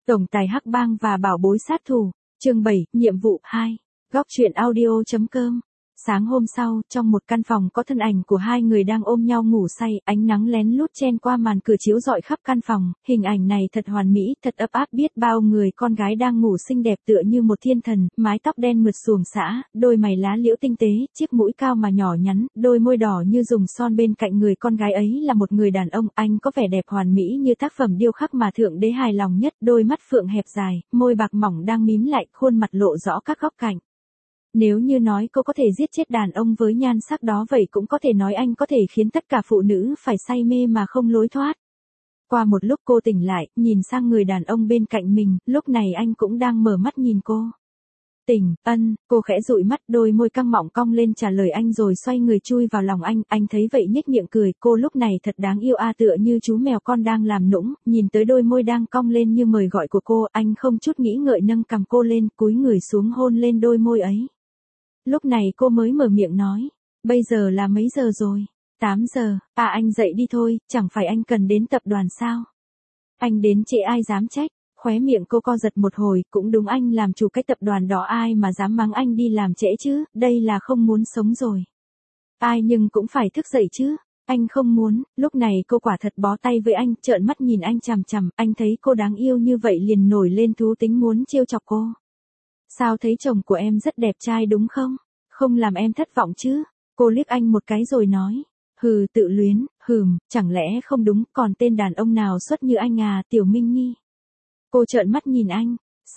Tổng tài Hắc Bang và bảo bối sát thủ, chương 7, nhiệm vụ 2. Góc truyện audio.com. Sáng hôm sau, trong một căn phòng có thân ảnh của hai người đang ôm nhau ngủ say, ánh nắng lén lút chen qua màn cửa chiếu rọi khắp căn phòng, hình ảnh này thật hoàn mỹ, thật ấp áp biết bao người con gái đang ngủ xinh đẹp tựa như một thiên thần, mái tóc đen mượt xuồng xõa, đôi mày lá liễu tinh tế, chiếc mũi cao mà nhỏ nhắn, đôi môi đỏ như dùng son bên cạnh người con gái ấy là một người đàn ông, anh có vẻ đẹp hoàn mỹ như tác phẩm điêu khắc mà thượng đế hài lòng nhất, đôi mắt phượng hẹp dài, môi bạc mỏng đang mím lại, khuôn mặt lộ rõ các góc cạnh. Nếu như nói cô có thể giết chết đàn ông với nhan sắc đó vậy cũng có thể nói anh có thể khiến tất cả phụ nữ phải say mê mà không lối thoát. Qua một lúc cô tỉnh lại, nhìn sang người đàn ông bên cạnh mình, lúc này anh cũng đang mở mắt nhìn cô. Tỉnh, cô khẽ dụi mắt, đôi môi căng mọng cong lên trả lời anh rồi xoay người chui vào lòng anh thấy vậy nhếch miệng cười, cô lúc này thật đáng yêu tựa như chú mèo con đang làm nũng, nhìn tới đôi môi đang cong lên như mời gọi của cô, anh không chút nghĩ ngợi nâng cằm cô lên, cúi người xuống hôn lên đôi môi ấy. Lúc này cô mới mở miệng nói, bây giờ là mấy giờ rồi? 8 giờ, anh dậy đi thôi, chẳng phải anh cần đến tập đoàn sao? Anh đến trễ ai dám trách, khóe miệng cô co giật một hồi, cũng đúng anh làm chủ cái tập đoàn đó ai mà dám mắng anh đi làm trễ chứ, đây là không muốn sống rồi. Ai nhưng cũng phải thức dậy chứ, anh không muốn, lúc này cô quả thật bó tay với anh, trợn mắt nhìn anh chằm chằm, anh thấy cô đáng yêu như vậy liền nổi lên thú tính muốn trêu chọc cô. Sao thấy chồng của em rất đẹp trai đúng không? Không làm em thất vọng chứ? Cô liếc anh một cái rồi nói. Hừ, tự luyến, chẳng lẽ không đúng, còn tên đàn ông nào xuất như anh Tiểu Minh Nhi? Cô trợn mắt nhìn anh.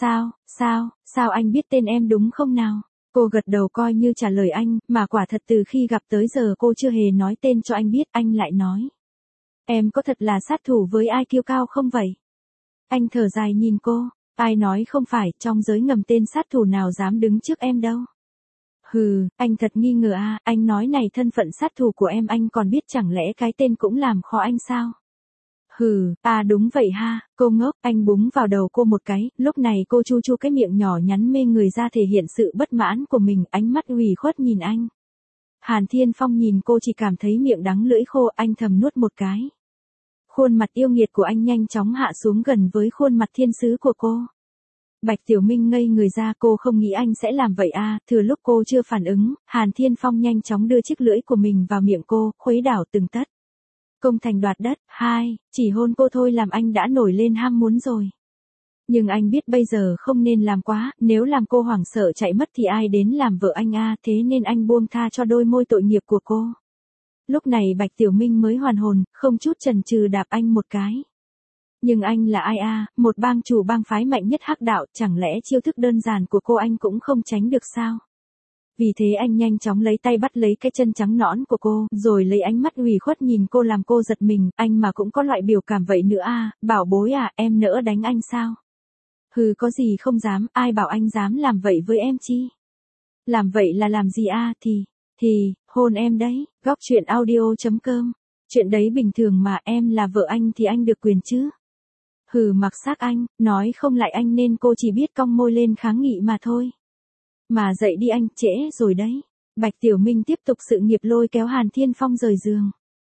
Sao anh biết tên em đúng không nào? Cô gật đầu coi như trả lời anh, mà quả thật từ khi gặp tới giờ cô chưa hề nói tên cho anh biết, anh lại nói. Em có thật là sát thủ với ai kiêu cao không vậy? Anh thở dài nhìn cô. Ai nói không phải, trong giới ngầm tên sát thủ nào dám đứng trước em đâu. Anh thật nghi ngờ anh nói này thân phận sát thủ của em anh còn biết chẳng lẽ cái tên cũng làm khó anh sao? Đúng vậy cô ngốc, anh búng vào đầu cô một cái, lúc này cô chu chu cái miệng nhỏ nhắn mê người ra thể hiện sự bất mãn của mình, ánh mắt ủy khuất nhìn anh. Hàn Thiên Phong nhìn cô chỉ cảm thấy miệng đắng lưỡi khô, anh thầm nuốt một cái. Khuôn mặt yêu nghiệt của anh nhanh chóng hạ xuống gần với khuôn mặt thiên sứ của cô. Bạch Tiểu Minh ngây người ra, cô không nghĩ anh sẽ làm vậy thừa lúc cô chưa phản ứng, Hàn Thiên Phong nhanh chóng đưa chiếc lưỡi của mình vào miệng cô, khuấy đảo từng tấc. Công thành đoạt đất, chỉ hôn cô thôi làm anh đã nổi lên ham muốn rồi. Nhưng anh biết bây giờ không nên làm quá, nếu làm cô hoảng sợ chạy mất thì ai đến làm vợ anh thế nên anh buông tha cho đôi môi tội nghiệp của cô. Lúc này Bạch Tiểu Minh mới hoàn hồn, không chút chần chừ đạp anh một cái. Nhưng anh là ai một bang chủ bang phái mạnh nhất Hắc đạo, chẳng lẽ chiêu thức đơn giản của cô anh cũng không tránh được sao? Vì thế anh nhanh chóng lấy tay bắt lấy cái chân trắng nõn của cô, rồi lấy ánh mắt ủy khuất nhìn cô làm cô giật mình, anh mà cũng có loại biểu cảm vậy nữa bảo bối em nỡ đánh anh sao? Có gì không dám, ai bảo anh dám làm vậy với em chi? Làm vậy là làm gì thì, hôn em đấy, góc truyện audio.com. Chuyện đấy bình thường mà, em là vợ anh thì anh được quyền chứ? Mặc xác anh, nói không lại anh nên cô chỉ biết cong môi lên kháng nghị mà thôi. Mà dậy đi anh, trễ rồi đấy. Bạch Tiểu Minh tiếp tục sự nghiệp lôi kéo Hàn Thiên Phong rời giường.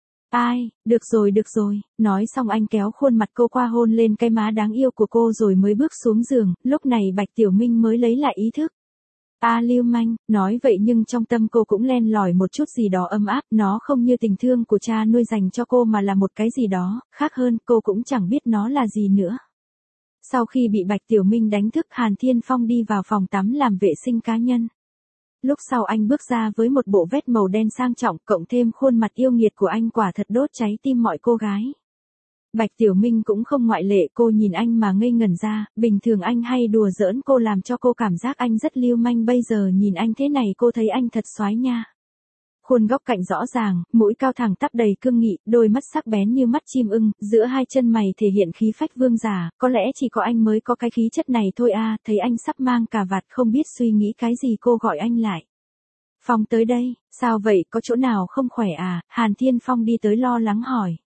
Được rồi, nói xong anh kéo khuôn mặt cô qua hôn lên cái má đáng yêu của cô rồi mới bước xuống giường, lúc này Bạch Tiểu Minh mới lấy lại ý thức. Lưu manh, nói vậy nhưng trong tâm cô cũng len lỏi một chút gì đó ấm áp, nó không như tình thương của cha nuôi dành cho cô mà là một cái gì đó, khác hơn, cô cũng chẳng biết nó là gì nữa. Sau khi bị Bạch Tiểu Minh đánh thức, Hàn Thiên Phong đi vào phòng tắm làm vệ sinh cá nhân. Lúc sau anh bước ra với một bộ vest màu đen sang trọng, cộng thêm khuôn mặt yêu nghiệt của anh quả thật đốt cháy tim mọi cô gái. Bạch Tiểu Minh cũng không ngoại lệ, cô nhìn anh mà ngây ngẩn ra, bình thường anh hay đùa giỡn cô làm cho cô cảm giác anh rất lưu manh, bây giờ nhìn anh thế này cô thấy anh thật soái nha. Khuôn góc cạnh rõ ràng, mũi cao thẳng tắp đầy cương nghị, đôi mắt sắc bén như mắt chim ưng, giữa hai chân mày thể hiện khí phách vương giả, có lẽ chỉ có anh mới có cái khí chất này thôi thấy anh sắp mang cà vạt không biết suy nghĩ cái gì cô gọi anh lại. Phong tới đây, sao vậy, có chỗ nào không khỏe Hàn Thiên Phong đi tới lo lắng hỏi.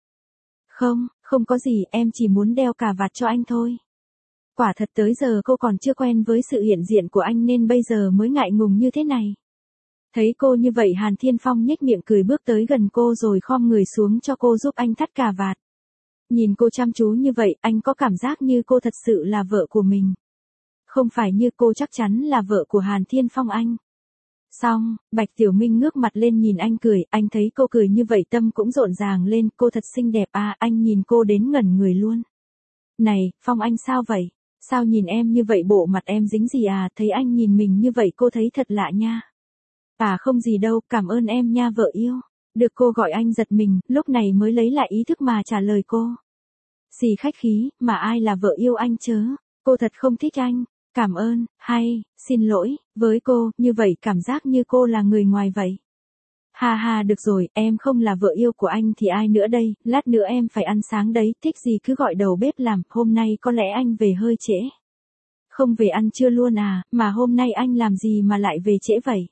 Không có gì, em chỉ muốn đeo cà vạt cho anh thôi. Quả thật tới giờ cô còn chưa quen với sự hiện diện của anh nên bây giờ mới ngại ngùng như thế này. Thấy cô như vậy Hàn Thiên Phong nhếch miệng cười bước tới gần cô rồi khom người xuống cho cô giúp anh thắt cà vạt. Nhìn cô chăm chú như vậy, anh có cảm giác như cô thật sự là vợ của mình. Không phải như cô chắc chắn là vợ của Hàn Thiên Phong anh. Xong, Bạch Tiểu Minh ngước mặt lên nhìn anh cười, anh thấy cô cười như vậy tâm cũng rộn ràng lên, cô thật xinh đẹp à, anh nhìn cô đến ngẩn người luôn. Này, Phong anh sao vậy? Sao nhìn em như vậy, bộ mặt em dính gì à, thấy anh nhìn mình như vậy cô thấy thật lạ nha. À không gì đâu, cảm ơn em nha vợ yêu. Được cô gọi anh giật mình, lúc này mới lấy lại ý thức mà trả lời cô. Xì khách khí, mà ai là vợ yêu anh chớ, cô thật không thích anh. Cảm ơn, hay, xin lỗi, với cô, như vậy cảm giác như cô là người ngoài vậy. Ha ha được rồi, em không là vợ yêu của anh thì ai nữa đây, lát nữa em phải ăn sáng đấy, thích gì cứ gọi đầu bếp làm, hôm nay có lẽ anh về hơi trễ. Không về ăn trưa luôn à, mà hôm nay anh làm gì mà lại về trễ vậy?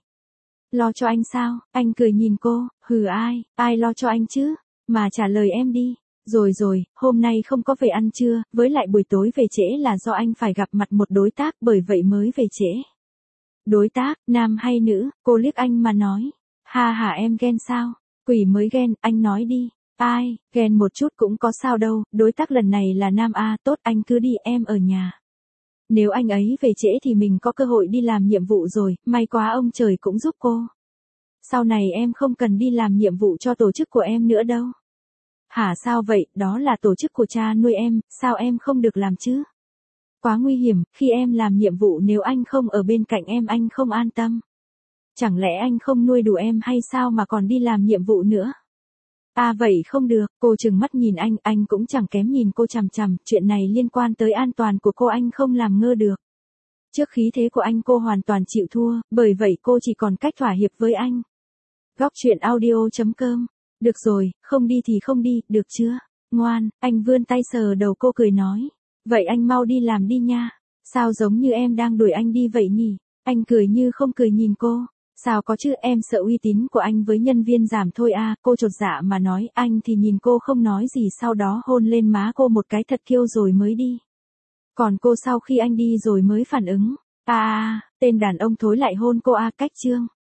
Lo cho anh sao? Anh cười nhìn cô, hừ ai lo cho anh chứ? Mà trả lời em đi. Rồi, hôm nay không có về ăn trưa, với lại buổi tối về trễ là do anh phải gặp mặt một đối tác bởi vậy mới về trễ. Đối tác, nam hay nữ, cô liếc anh mà nói. Ha ha em ghen sao? Quỷ mới ghen, anh nói đi. Ai, ghen một chút cũng có sao đâu, đối tác lần này là nam a, tốt anh cứ đi em ở nhà. Nếu anh ấy về trễ thì mình có cơ hội đi làm nhiệm vụ rồi, may quá ông trời cũng giúp cô. Sau này em không cần đi làm nhiệm vụ cho tổ chức của em nữa đâu. Hả sao vậy, đó là tổ chức của cha nuôi em, sao em không được làm chứ? Quá nguy hiểm, khi em làm nhiệm vụ nếu anh không ở bên cạnh em anh không an tâm. Chẳng lẽ anh không nuôi đủ em hay sao mà còn đi làm nhiệm vụ nữa? À vậy không được, cô trừng mắt nhìn anh cũng chẳng kém nhìn cô chằm chằm, chuyện này liên quan tới an toàn của cô anh không làm ngơ được. Trước khí thế của anh cô hoàn toàn chịu thua, bởi vậy cô chỉ còn cách thỏa hiệp với anh. Góc truyện audio.com. Được rồi, không đi thì không đi, được chưa? Ngoan, anh vươn tay sờ đầu cô cười nói. Vậy anh mau đi làm đi nha. Sao giống như em đang đuổi anh đi vậy nhỉ? Anh cười như không cười nhìn cô. Sao có chứ, em sợ uy tín của anh với nhân viên giảm thôi à, cô chột dạ mà nói, anh thì nhìn cô không nói gì sau đó hôn lên má cô một cái thật kiêu rồi mới đi. Còn cô sau khi anh đi rồi mới phản ứng. À, tên đàn ông thối lại hôn cô à, cách chương.